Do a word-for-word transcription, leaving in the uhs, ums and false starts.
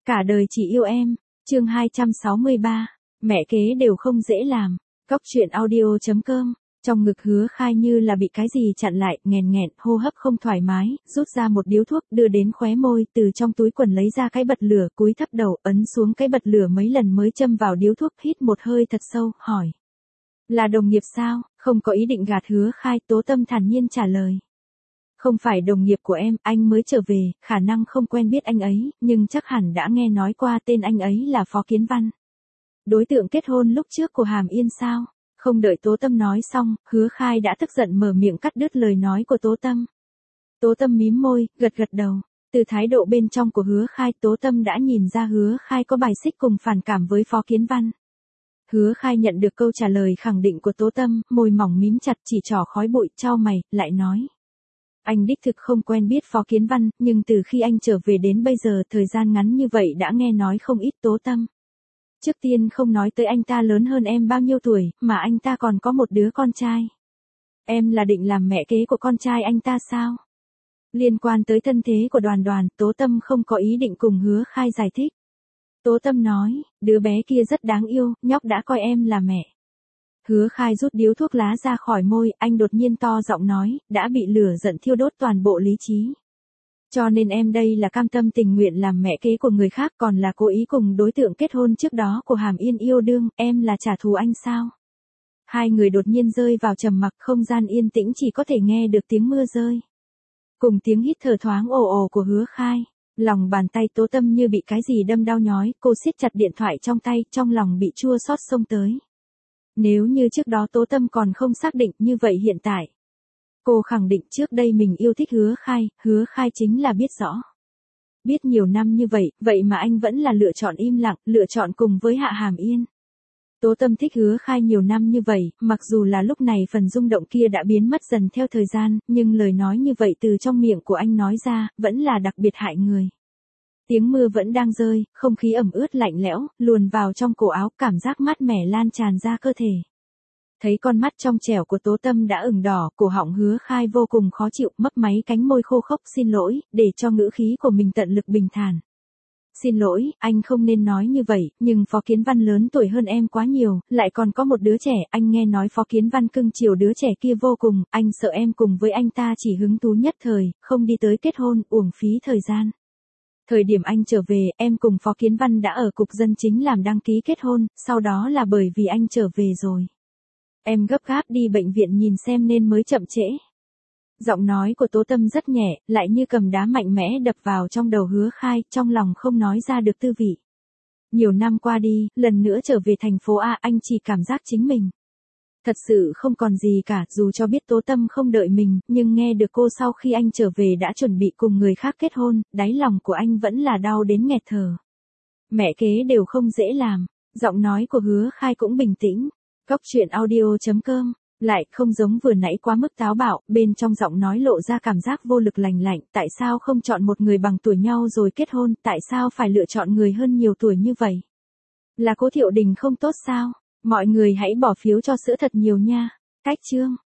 Cả đời chỉ yêu em, chương hai trăm sáu mươi ba, mẹ kế đều không dễ làm. Cóc truyện audio chấm com. Trong ngực Hứa Khai như là bị cái gì chặn lại, nghèn nghẹn, hô hấp không thoải mái, rút ra một điếu thuốc đưa đến khóe môi, từ trong túi quần lấy ra cái bật lửa, cúi thấp đầu, ấn xuống cái bật lửa mấy lần mới châm vào điếu thuốc, hít một hơi thật sâu, hỏi. Là đồng nghiệp sao? Không có ý định gạt Hứa Khai, Tố Tâm thản nhiên trả lời. Không phải đồng nghiệp của em, anh mới trở về, khả năng không quen biết anh ấy, nhưng chắc hẳn đã nghe nói qua tên anh ấy là Phó Kiến Văn. Đối tượng kết hôn lúc trước của Hàm Yên sao? Không đợi Tố Tâm nói xong, Hứa Khai đã tức giận mở miệng cắt đứt lời nói của Tố Tâm. Tố Tâm mím môi, gật gật đầu. Từ thái độ bên trong của Hứa Khai, Tố Tâm đã nhìn ra Hứa Khai có bài xích cùng phản cảm với Phó Kiến Văn. Hứa Khai nhận được câu trả lời khẳng định của Tố Tâm, môi mỏng mím chặt chỉ trỏ khói bụi, chau mày, lại nói. Anh đích thực không quen biết Phó Kiến Văn, nhưng từ khi anh trở về đến bây giờ, thời gian ngắn như vậy đã nghe nói không ít. Tố Tâm. Trước tiên không nói tới anh ta lớn hơn em bao nhiêu tuổi, mà anh ta còn có một đứa con trai. Em là định làm mẹ kế của con trai anh ta sao? Liên quan tới thân thế của Đoàn Đoàn, Tố Tâm không có ý định cùng Hứa Khai giải thích. Tố Tâm nói, đứa bé kia rất đáng yêu, nhóc đã coi em là mẹ. Hứa Khai rút điếu thuốc lá ra khỏi môi, anh đột nhiên to giọng nói, đã bị lửa giận thiêu đốt toàn bộ lý trí. Cho nên em đây là cam tâm tình nguyện làm mẹ kế của người khác, còn là cố ý cùng đối tượng kết hôn trước đó của Hàm Yên yêu đương, em là trả thù anh sao? Hai người đột nhiên rơi vào trầm mặc, không gian yên tĩnh chỉ có thể nghe được tiếng mưa rơi. Cùng tiếng hít thở thoáng ồ ồ của Hứa Khai. Lòng bàn tay Tố Tâm như bị cái gì đâm đau nhói, cô siết chặt điện thoại trong tay, trong lòng bị chua xót xông tới. Nếu như trước đó Tố Tâm còn không xác định, như vậy hiện tại. Cô khẳng định trước đây mình yêu thích Hứa Khai, Hứa Khai chính là biết rõ. Biết nhiều năm như vậy, vậy mà anh vẫn là lựa chọn im lặng, lựa chọn cùng với Hạ Hàm Yên. Tố Tâm thích Hứa Khai nhiều năm như vậy, mặc dù là lúc này phần rung động kia đã biến mất dần theo thời gian, nhưng lời nói như vậy từ trong miệng của anh nói ra, vẫn là đặc biệt hại người. Tiếng mưa vẫn đang rơi, không khí ẩm ướt lạnh lẽo, luồn vào trong cổ áo, cảm giác mát mẻ lan tràn ra cơ thể. Thấy con mắt trong trẻo của Tố Tâm đã ửng đỏ, cổ họng Hứa Khai vô cùng khó chịu, mấp máy cánh môi khô khốc, xin lỗi, để cho ngữ khí của mình tận lực bình thản. Xin lỗi, anh không nên nói như vậy, nhưng Phó Kiến Văn lớn tuổi hơn em quá nhiều, lại còn có một đứa trẻ, anh nghe nói Phó Kiến Văn cưng chiều đứa trẻ kia vô cùng, anh sợ em cùng với anh ta chỉ hứng thú nhất thời, không đi tới kết hôn, uổng phí thời gian. Thời điểm anh trở về, em cùng Phó Kiến Văn đã ở cục dân chính làm đăng ký kết hôn, sau đó là bởi vì anh trở về rồi. Em gấp gáp đi bệnh viện nhìn xem nên mới chậm trễ. Giọng nói của Tố Tâm rất nhẹ, lại như cầm đá mạnh mẽ đập vào trong đầu Hứa Khai, trong lòng không nói ra được tư vị. Nhiều năm qua đi, lần nữa trở về thành phố A, anh chỉ cảm giác chính mình. Thật sự không còn gì cả, dù cho biết Tố Tâm không đợi mình, nhưng nghe được cô sau khi anh trở về đã chuẩn bị cùng người khác kết hôn, đáy lòng của anh vẫn là đau đến nghẹt thở. Mẹ kế đều không dễ làm, giọng nói của Hứa Khai cũng bình tĩnh. Cóc truyện audio chấm com, lại không giống vừa nãy quá mức táo bạo, bên trong giọng nói lộ ra cảm giác vô lực lành lạnh, tại sao không chọn một người bằng tuổi nhau rồi kết hôn, tại sao phải lựa chọn người hơn nhiều tuổi như vậy? Là Cố Thiệu Đình không tốt sao? Mọi người hãy bỏ phiếu cho sữa thật nhiều nha. Cách chương.